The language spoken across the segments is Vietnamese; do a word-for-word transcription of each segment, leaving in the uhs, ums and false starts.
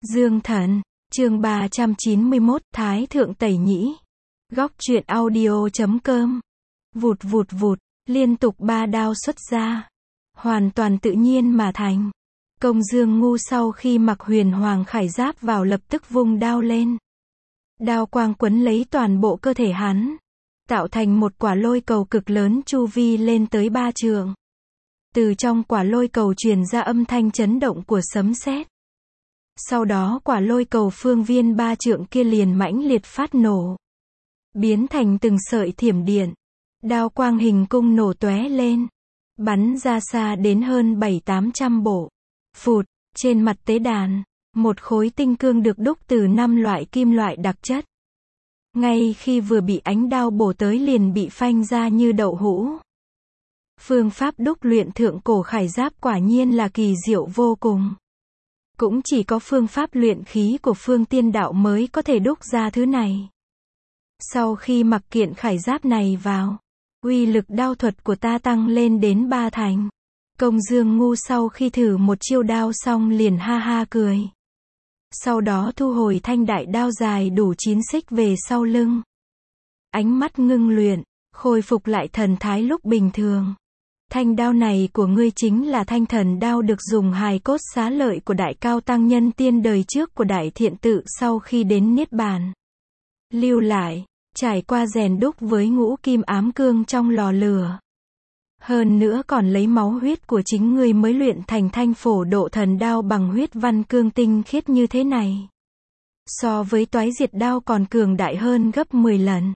Dương Thần, chương ba trăm chín mươi mốt, Thái Thượng Tẩy Nhĩ. Góc truyện audio chấm com. Vụt vụt vụt, liên tục ba đao xuất ra. Hoàn toàn tự nhiên mà thành. Công Dương Ngu sau khi mặc huyền hoàng khải giáp vào lập tức vung đao lên. Đao quang quấn lấy toàn bộ cơ thể hắn. Tạo thành một quả lôi cầu cực lớn chu vi lên tới ba trượng. Từ trong quả lôi cầu truyền ra âm thanh chấn động của sấm sét. Sau đó quả lôi cầu phương viên ba trượng kia liền mãnh liệt phát nổ. Biến thành từng sợi thiểm điện. Đao quang hình cung nổ tóe lên. Bắn ra xa đến hơn bảy tám trăm bộ. Phụt, trên mặt tế đàn, một khối tinh cương được đúc từ năm loại kim loại đặc chất. Ngay khi vừa bị ánh đao bổ tới liền bị phanh ra như đậu hũ. Phương pháp đúc luyện thượng cổ khải giáp quả nhiên là kỳ diệu vô cùng. Cũng chỉ có phương pháp luyện khí của phương tiên đạo mới có thể đúc ra thứ này. Sau khi mặc kiện khải giáp này vào, uy lực đao thuật của ta tăng lên đến ba thành. Công Dương Ngu sau khi thử một chiêu đao xong liền ha ha cười. Sau đó thu hồi thanh đại đao dài đủ chín xích về sau lưng. Ánh mắt ngưng luyện, khôi phục lại thần thái lúc bình thường. Thanh đao này của ngươi chính là thanh thần đao được dùng hài cốt xá lợi của đại cao tăng nhân tiên đời trước của đại thiện tự sau khi đến niết bàn. Lưu lại, trải qua rèn đúc với ngũ kim ám cương trong lò lửa. Hơn nữa còn lấy máu huyết của chính ngươi mới luyện thành thanh phổ độ thần đao bằng huyết văn cương tinh khiết như thế này. So với toái diệt đao còn cường đại hơn gấp mười lần.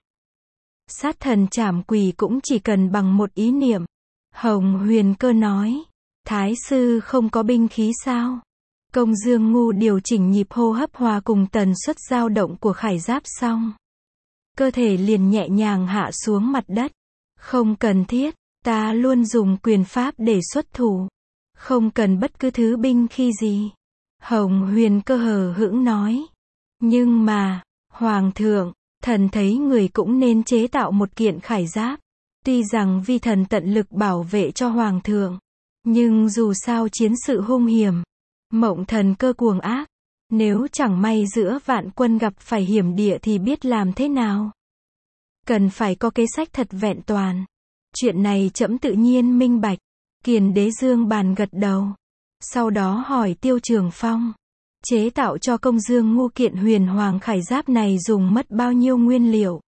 Sát thần trảm quỷ cũng chỉ cần bằng một ý niệm. Hồng Huyền Cơ nói, Thái sư không có binh khí sao? Công Dương Ngu điều chỉnh nhịp hô hấp hòa cùng tần suất dao động của khải giáp xong. Cơ thể liền nhẹ nhàng hạ xuống mặt đất. Không cần thiết, ta luôn dùng quyền pháp để xuất thủ. Không cần bất cứ thứ binh khí gì. Hồng Huyền Cơ hờ hững nói. Nhưng mà, Hoàng thượng, thần thấy người cũng nên chế tạo một kiện khải giáp. Tuy rằng vi thần tận lực bảo vệ cho Hoàng thượng, nhưng dù sao chiến sự hung hiểm, mộng thần cơ cuồng ác, nếu chẳng may giữa vạn quân gặp phải hiểm địa thì biết làm thế nào. Cần phải có kế sách thật vẹn toàn. Chuyện này trẫm tự nhiên minh bạch. Kiền Đế Dương Bàn gật đầu. Sau đó hỏi Tiêu Trường Phong, chế tạo cho Công Dương Ngu kiện huyền hoàng khải giáp này dùng mất bao nhiêu nguyên liệu?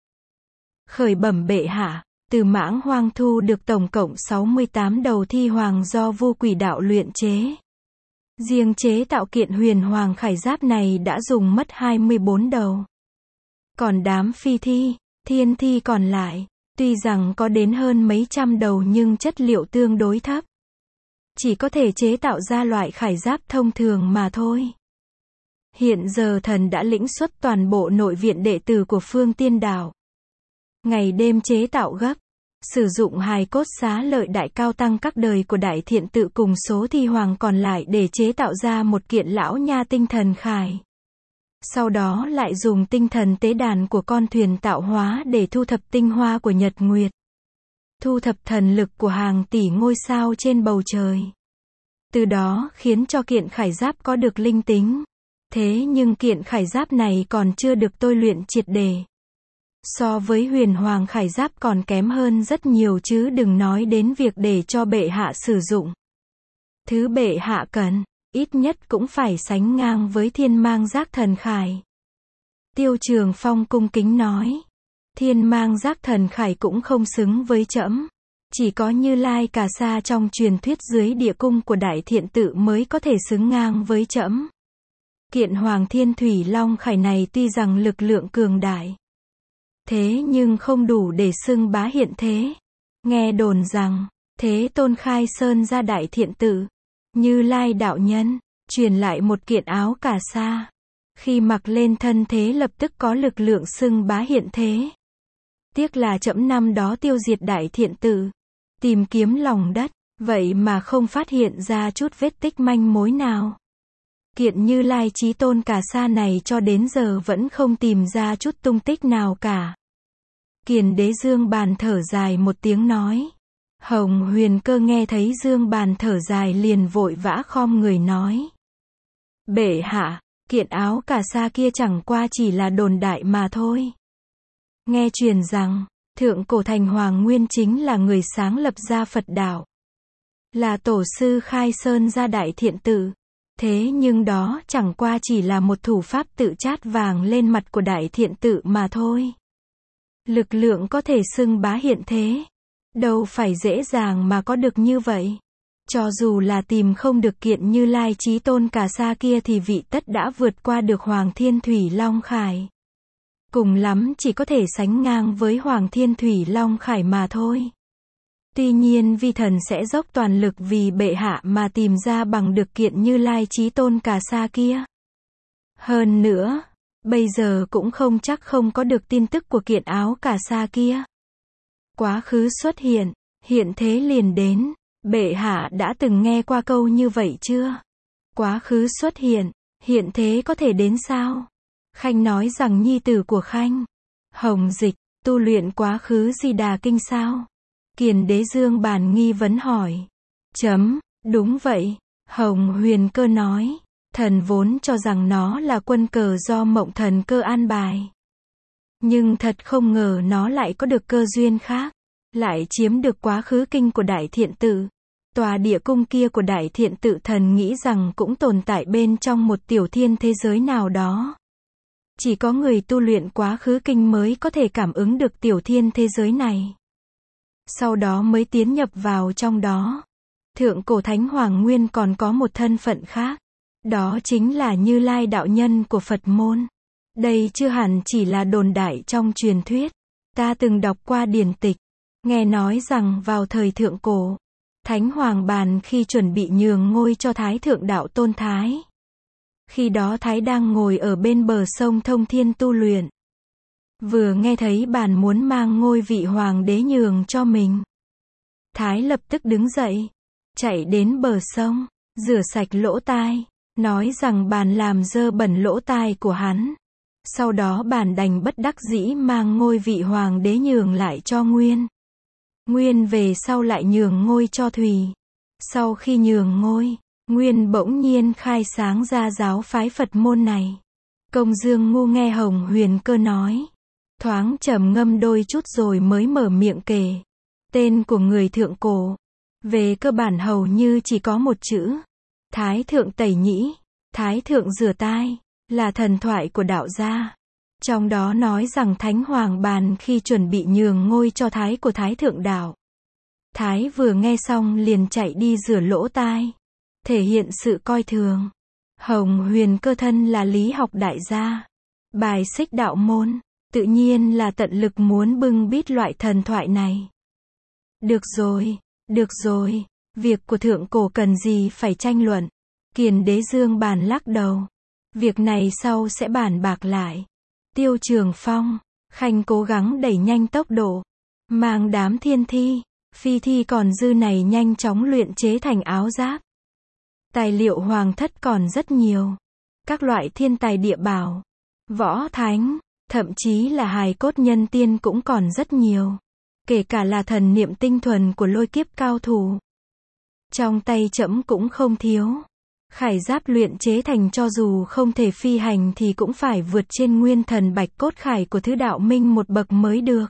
Khởi bẩm bệ hạ. Từ mãng hoang thu được tổng cộng sáu mươi tám đầu thi hoàng do Vu Quỷ đạo luyện chế. Riêng chế tạo kiện huyền hoàng khải giáp này đã dùng mất hai mươi bốn đầu. Còn đám phi thi, thiên thi còn lại, tuy rằng có đến hơn mấy trăm đầu nhưng chất liệu tương đối thấp. Chỉ có thể chế tạo ra loại khải giáp thông thường mà thôi. Hiện giờ thần đã lĩnh xuất toàn bộ nội viện đệ tử của phương tiên đạo. Ngày đêm chế tạo gấp, sử dụng hài cốt xá lợi đại cao tăng các đời của đại thiện tự cùng số thi hoàng còn lại để chế tạo ra một kiện lão nha tinh thần khải. Sau đó lại dùng tinh thần tế đàn của con thuyền tạo hóa để thu thập tinh hoa của nhật nguyệt. Thu thập thần lực của hàng tỷ ngôi sao trên bầu trời. Từ đó khiến cho kiện khải giáp có được linh tính. Thế nhưng kiện khải giáp này còn chưa được tôi luyện triệt để. So với huyền hoàng khải giáp còn kém hơn rất nhiều chứ đừng nói đến việc để cho bệ hạ sử dụng. Thứ bệ hạ cần, ít nhất cũng phải sánh ngang với thiên mang giác thần khải. Tiêu Trường Phong cung kính nói. Thiên mang giác thần khải cũng không xứng với trẫm. Chỉ có Như Lai Cà Sa trong truyền thuyết dưới địa cung của đại thiện tự mới có thể xứng ngang với trẫm. Kiện Hoàng Thiên Thủy Long khải này tuy rằng lực lượng cường đại. Thế nhưng không đủ để xưng bá hiện thế. Nghe đồn rằng, Thế Tôn khai sơn ra đại thiện tự. Như Lai đạo nhân, truyền lại một kiện áo cà sa. Khi mặc lên thân thế lập tức có lực lượng xưng bá hiện thế. Tiếc là trẫm năm đó tiêu diệt đại thiện tự. Tìm kiếm lòng đất, vậy mà không phát hiện ra chút vết tích manh mối nào. Kiện Như Lai Chí Tôn cà sa này cho đến giờ vẫn không tìm ra chút tung tích nào cả. Kiền Đế Dương Bàn thở dài một tiếng nói. Hồng Huyền Cơ nghe thấy Dương Bàn thở dài liền vội vã khom người nói. Bệ hạ, Kiện áo cà sa kia chẳng qua chỉ là đồn đại mà thôi. Nghe truyền rằng, thượng cổ thành Hoàng Nguyên chính là người sáng lập ra Phật đạo. Là tổ sư khai sơn ra đại thiện tự. Thế nhưng đó chẳng qua chỉ là một thủ pháp tự chát vàng lên mặt của đại thiện tự mà thôi. Lực lượng có thể xưng bá hiện thế. Đâu phải dễ dàng mà có được như vậy. Cho dù là tìm không được kiện Như Lai Chí Tôn cà sa kia thì vị tất đã vượt qua được Hoàng Thiên Thủy Long Khải. Cùng lắm chỉ có thể sánh ngang với Hoàng Thiên Thủy Long Khải mà thôi. Tuy nhiên vi thần sẽ dốc toàn lực vì bệ hạ mà tìm ra bằng được kiện Như Lai Chí Tôn cà sa kia. Hơn nữa, bây giờ cũng không chắc không có được tin tức của kiện áo cà sa kia. Quá khứ xuất hiện, hiện thế liền đến. Bệ hạ đã từng nghe qua câu như vậy chưa? Quá khứ xuất hiện, hiện thế có thể đến sao? Khanh nói rằng nhi tử của Khanh, Hồng Dịch, tu luyện quá khứ Di Đà Kinh sao? Kiền Đế Dương Bàn nghi vấn hỏi. Chấm, đúng vậy. Hồng Huyền Cơ nói. Thần vốn cho rằng nó là quân cờ do Mộng Thần Cơ an bài. Nhưng thật không ngờ nó lại có được cơ duyên khác. Lại chiếm được quá khứ kinh của Đại Thiện Tự. Tòa địa cung kia của Đại Thiện Tự thần nghĩ rằng cũng tồn tại bên trong một tiểu thiên thế giới nào đó. Chỉ có người tu luyện quá khứ kinh mới có thể cảm ứng được tiểu thiên thế giới này. Sau đó mới tiến nhập vào trong đó. Thượng cổ Thánh Hoàng Nguyên còn có một thân phận khác. Đó chính là Như Lai đạo nhân của Phật môn. Đây chưa hẳn chỉ là đồn đại trong truyền thuyết. Ta từng đọc qua điển tịch. Nghe nói rằng vào thời thượng cổ, Thánh Hoàng Bàn khi chuẩn bị nhường ngôi cho Thái Thượng Đạo Tôn Thái. Khi đó Thái đang ngồi ở bên bờ sông Thông Thiên tu luyện. Vừa nghe thấy Bàn muốn mang ngôi vị hoàng đế nhường cho mình. Thái lập tức đứng dậy, chạy đến bờ sông, rửa sạch lỗ tai, nói rằng Bàn làm dơ bẩn lỗ tai của hắn. Sau đó Bàn đành bất đắc dĩ mang ngôi vị hoàng đế nhường lại cho Nguyên. Nguyên về sau lại nhường ngôi cho Thùy. Sau khi nhường ngôi, Nguyên bỗng nhiên khai sáng ra giáo phái Phật môn này. Công Dương Ngu nghe Hồng Huyền Cơ nói, thoáng trầm ngâm đôi chút rồi mới mở miệng kể. Tên của người thượng cổ, về cơ bản hầu như chỉ có một chữ. Thái Thượng Tẩy Nhĩ, Thái Thượng Rửa Tai, là thần thoại của đạo gia. Trong đó nói rằng Thánh Hoàng Bàn khi chuẩn bị nhường ngôi cho Thái của Thái Thượng Đạo. Thái vừa nghe xong liền chạy đi rửa lỗ tai. Thể hiện sự coi thường. Hồng Huyền Cơ thân là lý học đại gia. Bài xích đạo môn. Tự nhiên là tận lực muốn bưng bít loại thần thoại này. Được rồi, được rồi. Việc của thượng cổ cần gì phải tranh luận. Kiền Đế Dương Bàn lắc đầu. Việc này sau sẽ bàn bạc lại. Tiêu Trường Phong, Khanh cố gắng đẩy nhanh tốc độ. Mang đám thiên thi, phi thi còn dư này nhanh chóng luyện chế thành áo giáp. Tài liệu hoàng thất còn rất nhiều. Các loại thiên tài địa bảo, võ thánh, thậm chí là hài cốt nhân tiên cũng còn rất nhiều. Kể cả là thần niệm tinh thuần của lôi kiếp cao thủ. Trong tay trẫm cũng không thiếu. Khải giáp luyện chế thành cho dù không thể phi hành thì cũng phải vượt trên nguyên thần bạch cốt khải của thứ đạo minh một bậc mới được.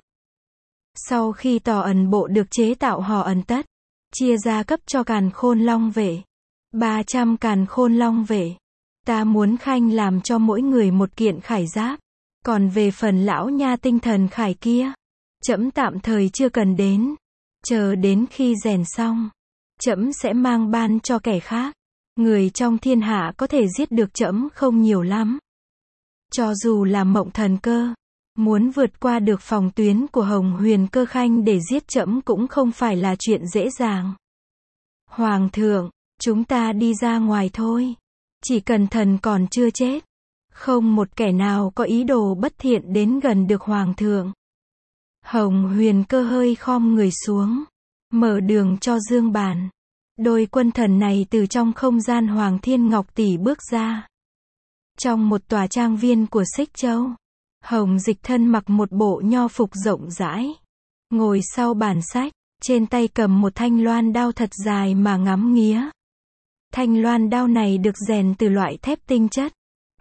Sau khi tò ẩn bộ được chế tạo hò ẩn tất, chia ra cấp cho càn khôn long vệ. ba trăm càn khôn long vệ. Ta muốn Khanh làm cho mỗi người một kiện khải giáp. Còn về phần lão nha tinh thần khải kia, trẫm tạm thời chưa cần đến. Chờ đến khi rèn xong, trẫm sẽ mang ban cho kẻ khác. Người trong thiên hạ có thể giết được trẫm không nhiều lắm. Cho dù là Mộng Thần Cơ, muốn vượt qua được phòng tuyến của Hồng Huyền Cơ Khanh để giết trẫm cũng không phải là chuyện dễ dàng. Hoàng thượng, chúng ta đi ra ngoài thôi. Chỉ cần thần còn chưa chết, không một kẻ nào có ý đồ bất thiện đến gần được Hoàng thượng. Hồng Huyền Cơ hơi khom người xuống, mở đường cho Dương Bàn. Đôi quân thần này từ trong không gian Hoàng Thiên Ngọc Tỷ bước ra. Trong một tòa trang viên của Xích Châu, Hồng Dịch thân mặc một bộ nho phục rộng rãi, ngồi sau bàn sách, trên tay cầm một thanh loan đao thật dài mà ngắm nghía. Thanh loan đao này được rèn từ loại thép tinh chất,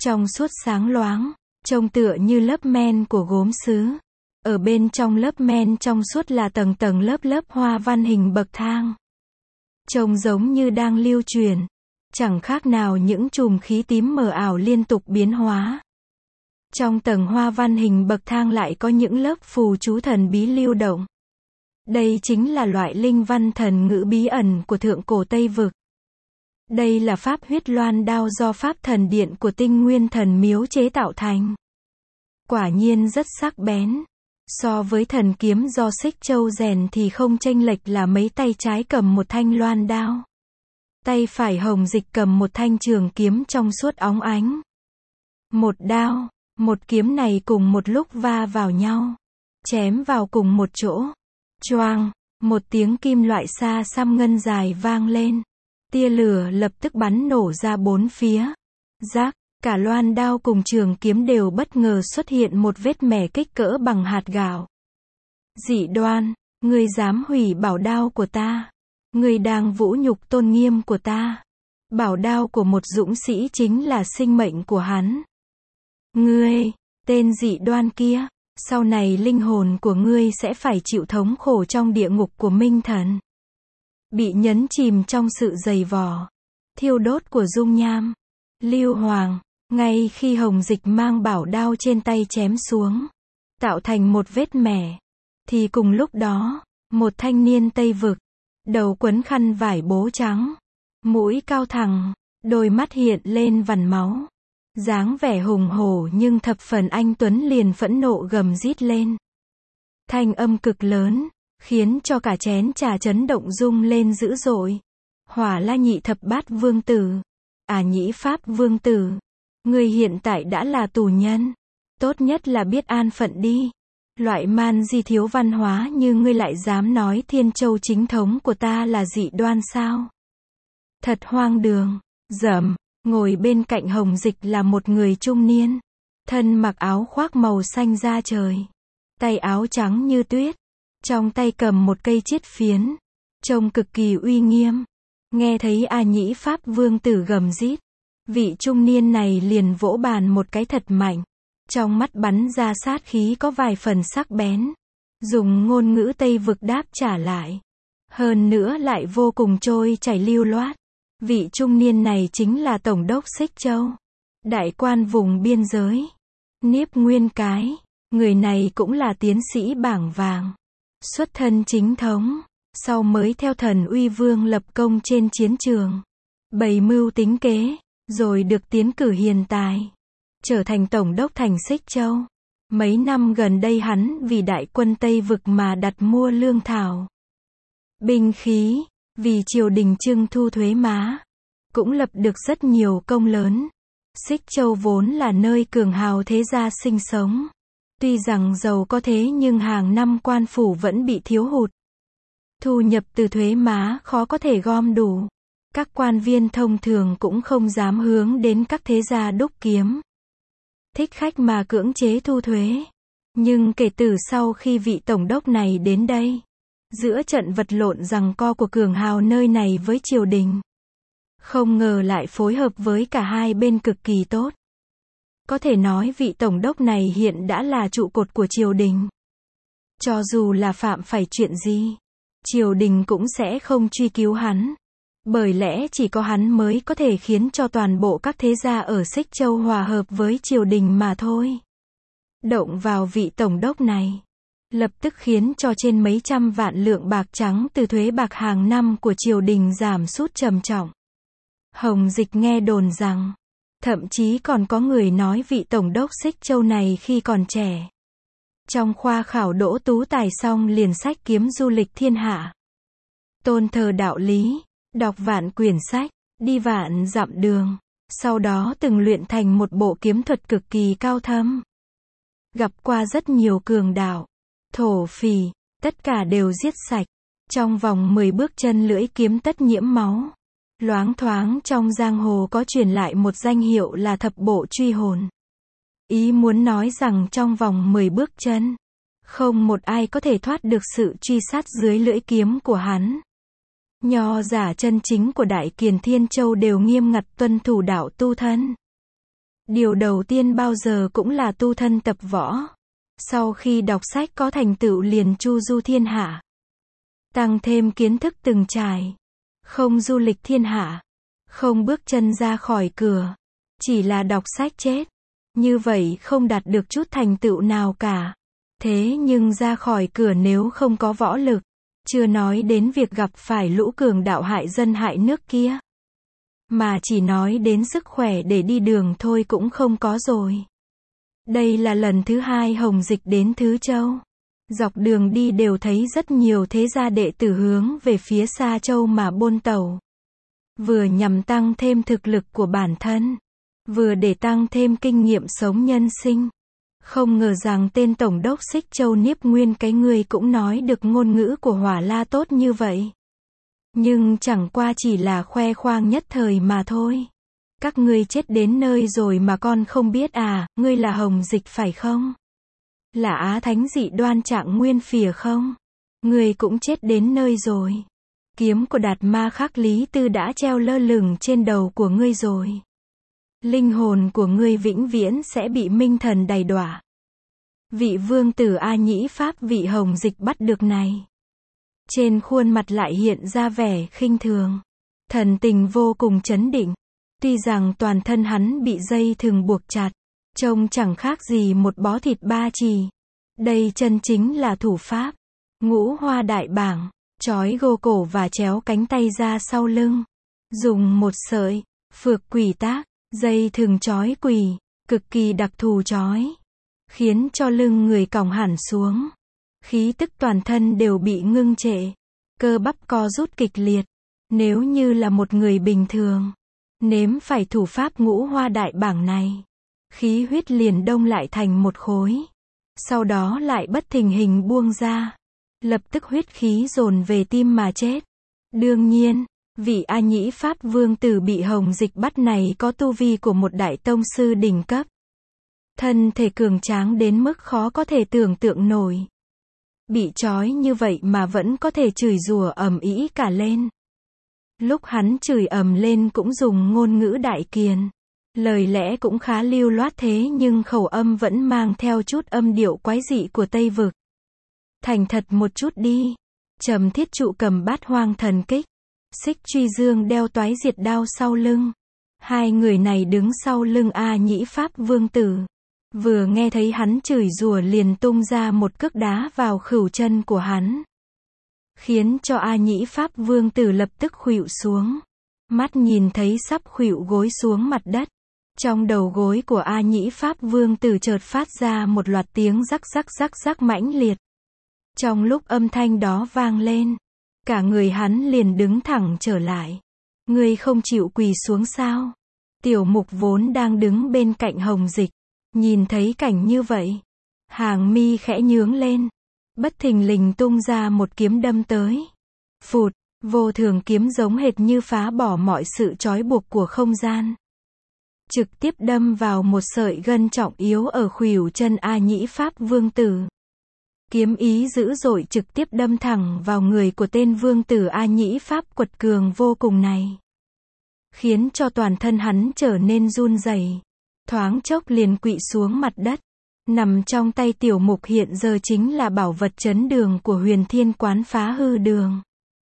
trong suốt sáng loáng, trông tựa như lớp men của gốm sứ. Ở bên trong lớp men trong suốt là tầng tầng lớp lớp hoa văn hình bậc thang. Trông giống như đang lưu truyền, chẳng khác nào những chùm khí tím mờ ảo liên tục biến hóa. Trong tầng hoa văn hình bậc thang lại có những lớp phù chú thần bí lưu động. Đây chính là loại linh văn thần ngữ bí ẩn của thượng cổ Tây Vực. Đây là pháp huyết loan đao do pháp thần điện của Tinh Nguyên Thần Miếu chế tạo thành. Quả nhiên rất sắc bén. So với thần kiếm do Xích Châu rèn thì không chênh lệch là mấy. Tay trái cầm một thanh loan đao. Tay phải Hồng Dịch cầm một thanh trường kiếm trong suốt óng ánh. Một đao, một kiếm này cùng một lúc va vào nhau. Chém vào cùng một chỗ. Choang, một tiếng kim loại xa xăm ngân dài vang lên. Tia lửa lập tức bắn nổ ra bốn phía. Rác, cả loan đao cùng trường kiếm đều bất ngờ xuất hiện một vết mẻ kích cỡ bằng hạt gạo. Dị đoan, ngươi dám hủy bảo đao của ta. Ngươi đang vũ nhục tôn nghiêm của ta. Bảo đao của một dũng sĩ chính là sinh mệnh của hắn. Ngươi, tên dị đoan kia, sau này linh hồn của ngươi sẽ phải chịu thống khổ trong địa ngục của Minh Thần. Bị nhấn chìm trong sự dày vò, thiêu đốt của dung nham. Lưu Hoàng, ngay khi Hồng Dịch mang bảo đao trên tay chém xuống, tạo thành một vết mẻ, thì cùng lúc đó, một thanh niên Tây Vực, đầu quấn khăn vải bố trắng, mũi cao thẳng, đôi mắt hiện lên vằn máu, dáng vẻ hùng hổ nhưng thập phần anh tuấn liền phẫn nộ gầm rít lên. Thanh âm cực lớn, khiến cho cả chén trà chấn động rung lên dữ dội. Hỏa La Nhị Thập Bát Vương Tử, À Nhĩ Pháp Vương Tử, ngươi hiện tại đã là tù nhân, tốt nhất là biết an phận đi. Loại man di thiếu văn hóa như ngươi lại dám nói Thiên Châu chính thống của ta là dị đoan sao? Thật hoang đường. Dầm, ngồi bên cạnh Hồng Dịch là một người trung niên, thân mặc áo khoác màu xanh da trời, tay áo trắng như tuyết, trong tay cầm một cây chiết phiến, trông cực kỳ uy nghiêm. Nghe thấy A Nhĩ Pháp Vương Tử gầm rít, vị trung niên này liền vỗ bàn một cái thật mạnh, trong mắt bắn ra sát khí có vài phần sắc bén, dùng ngôn ngữ Tây Vực đáp trả lại, hơn nữa lại vô cùng trôi chảy lưu loát. Vị trung niên này chính là Tổng đốc Xích Châu, đại quan vùng biên giới, Niếp Nguyên Cái. Người này cũng là tiến sĩ bảng vàng, xuất thân chính thống, sau mới theo Thần Uy Vương lập công trên chiến trường, bày mưu tính kế, rồi được tiến cử hiền tài, trở thành tổng đốc thành Xích Châu. Mấy năm gần đây hắn vì đại quân Tây Vực mà đặt mua lương thảo, binh khí, vì triều đình trưng thu thuế má, cũng lập được rất nhiều công lớn. Xích Châu vốn là nơi cường hào thế gia sinh sống. Tuy rằng giàu có thế nhưng hàng năm quan phủ vẫn bị thiếu hụt. Thu nhập từ thuế má khó có thể gom đủ. Các quan viên thông thường cũng không dám hướng đến các thế gia đúc kiếm, thích khách mà cưỡng chế thu thuế. Nhưng kể từ sau khi vị tổng đốc này đến đây, giữa trận vật lộn giằng co của cường hào nơi này với triều đình, không ngờ lại phối hợp với cả hai bên cực kỳ tốt. Có thể nói vị tổng đốc này hiện đã là trụ cột của triều đình. Cho dù là phạm phải chuyện gì, triều đình cũng sẽ không truy cứu hắn. Bởi lẽ chỉ có hắn mới có thể khiến cho toàn bộ các thế gia ở Xích Châu hòa hợp với triều đình mà thôi. Động vào vị tổng đốc này, lập tức khiến cho trên mấy trăm vạn lượng bạc trắng từ thuế bạc hàng năm của triều đình giảm sút trầm trọng. Hồng Dịch nghe đồn rằng, thậm chí còn có người nói vị tổng đốc Xích Châu này khi còn trẻ, trong khoa khảo đỗ tú tài xong liền sách kiếm du lịch thiên hạ, tôn thờ đạo lý, đọc vạn quyển sách, đi vạn dặm đường, sau đó từng luyện thành một bộ kiếm thuật cực kỳ cao thâm. Gặp qua rất nhiều cường đạo, thổ phỉ, tất cả đều giết sạch. Trong vòng mười bước chân lưỡi kiếm tất nhiễm máu. Loáng thoáng trong giang hồ có truyền lại một danh hiệu là thập bộ truy hồn. Ý muốn nói rằng trong vòng mười bước chân, không một ai có thể thoát được sự truy sát dưới lưỡi kiếm của hắn. Nho giả chân chính của Đại Kiền Thiên Châu đều nghiêm ngặt tuân thủ đạo tu thân. Điều đầu tiên bao giờ cũng là tu thân tập võ. Sau khi đọc sách có thành tựu liền chu du thiên hạ. Tăng thêm kiến thức từng trải. Không du lịch thiên hạ. Không bước chân ra khỏi cửa. Chỉ là đọc sách chết. Như vậy không đạt được chút thành tựu nào cả. Thế nhưng ra khỏi cửa nếu không có võ lực. Chưa nói đến việc gặp phải lũ cường đạo hại dân hại nước kia. Mà chỉ nói đến sức khỏe để đi đường thôi cũng không có rồi. Đây là lần thứ hai Hồng Dịch đến Thứ Châu. Dọc đường đi đều thấy rất nhiều thế gia đệ tử hướng về phía Sa Châu mà buôn tẩu. Vừa nhằm tăng thêm thực lực của bản thân. Vừa để tăng thêm kinh nghiệm sống nhân sinh. Không ngờ rằng tên Tổng đốc Xích Châu Niếp Nguyên cái người cũng nói được ngôn ngữ của Hỏa La tốt như vậy. Nhưng chẳng qua chỉ là khoe khoang nhất thời mà thôi. Các ngươi chết đến nơi rồi mà con không biết à, ngươi là Hồng Dịch phải không? Là Á Thánh Dị Đoan Trạng Nguyên Phìa không? Ngươi cũng chết đến nơi rồi. Kiếm của Đạt Ma Khắc Lý Tư đã treo lơ lửng trên đầu của ngươi rồi. Linh hồn của ngươi vĩnh viễn sẽ bị minh thần đày đọa. Vị vương tử A Nhĩ Pháp vị Hồng Dịch bắt được này. Trên khuôn mặt lại hiện ra vẻ khinh thường. Thần tình vô cùng chấn định. Tuy rằng toàn thân hắn bị dây thừng buộc chặt. Trông chẳng khác gì một bó thịt ba chỉ. Đây chân chính là thủ pháp. Ngũ hoa đại bảng. Trói gô cổ và chéo cánh tay ra sau lưng. Dùng một sợi. Phược quỷ tác. Dây thừng trói quỷ. Cực kỳ đặc thù trói. Khiến cho lưng người còng hẳn xuống. Khí tức toàn thân đều bị ngưng trệ. Cơ bắp co rút kịch liệt. Nếu như là một người bình thường. Nếm phải thủ pháp ngũ hoa đại bảng này. Khí huyết liền đông lại thành một khối. Sau đó lại bất thình hình buông ra. Lập tức huyết khí dồn về tim mà chết. Đương nhiên, vị A Nhĩ Pháp vương tử bị Hồng Dịch bắt này có tu vi của một đại tông sư đỉnh cấp. Thân thể cường tráng đến mức khó có thể tưởng tượng nổi. Bị trói như vậy mà vẫn có thể chửi rủa ầm ĩ cả lên. Lúc hắn chửi ầm lên cũng dùng ngôn ngữ đại kiền. Lời lẽ cũng khá lưu loát thế nhưng khẩu âm vẫn mang theo chút âm điệu quái dị của Tây Vực. Thành thật một chút đi. Trầm Thiết Trụ cầm bát hoang thần kích. Xích Truy Dương đeo toái diệt đao sau lưng. Hai người này đứng sau lưng A Nhĩ Pháp vương tử. Vừa nghe thấy hắn chửi rủa liền tung ra một cước đá vào khửu chân của hắn. Khiến cho A Nhĩ Pháp vương tử lập tức khuỵu xuống. Mắt nhìn thấy sắp khuỵu gối xuống mặt đất. Trong đầu gối của A Nhĩ Pháp vương tử chợt phát ra một loạt tiếng rắc rắc rắc rắc mãnh liệt. Trong lúc âm thanh đó vang lên, cả người hắn liền đứng thẳng trở lại. Ngươi không chịu quỳ xuống sao? Tiểu Mục vốn đang đứng bên cạnh Hồng Dịch. Nhìn thấy cảnh như vậy. Hàng mi khẽ nhướng lên. Bất thình lình tung ra một kiếm đâm tới. Phụt, vô thường kiếm giống hệt như phá bỏ mọi sự trói buộc của không gian. Trực tiếp đâm vào một sợi gân trọng yếu ở khuỷu chân A Nhĩ Pháp vương tử. Kiếm ý dữ dội trực tiếp đâm thẳng vào người của tên vương tử A Nhĩ Pháp quật cường vô cùng này. Khiến cho toàn thân hắn trở nên run rẩy. Thoáng chốc liền quỵ xuống mặt đất. Nằm trong tay Tiểu Mục hiện giờ chính là bảo vật chấn đường của Huyền Thiên Quán Phá Hư Đường.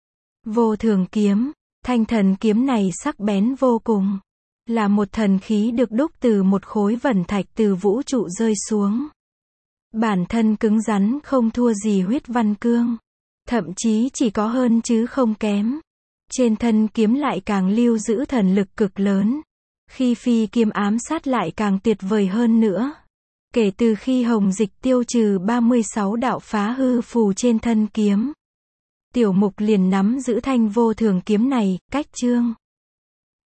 Vô thường kiếm, thanh thần kiếm này sắc bén vô cùng. Là một thần khí được đúc từ một khối vẩn thạch từ vũ trụ rơi xuống. Bản thân cứng rắn không thua gì huyết văn cương. Thậm chí chỉ có hơn chứ không kém. Trên thân kiếm lại càng lưu giữ thần lực cực lớn. Khi phi kiếm ám sát lại càng tuyệt vời hơn nữa. Kể từ khi Hồng Dịch tiêu trừ ba mươi sáu đạo phá hư phù trên thân kiếm. Tiểu Mục liền nắm giữ thanh vô thường kiếm này, cách chương.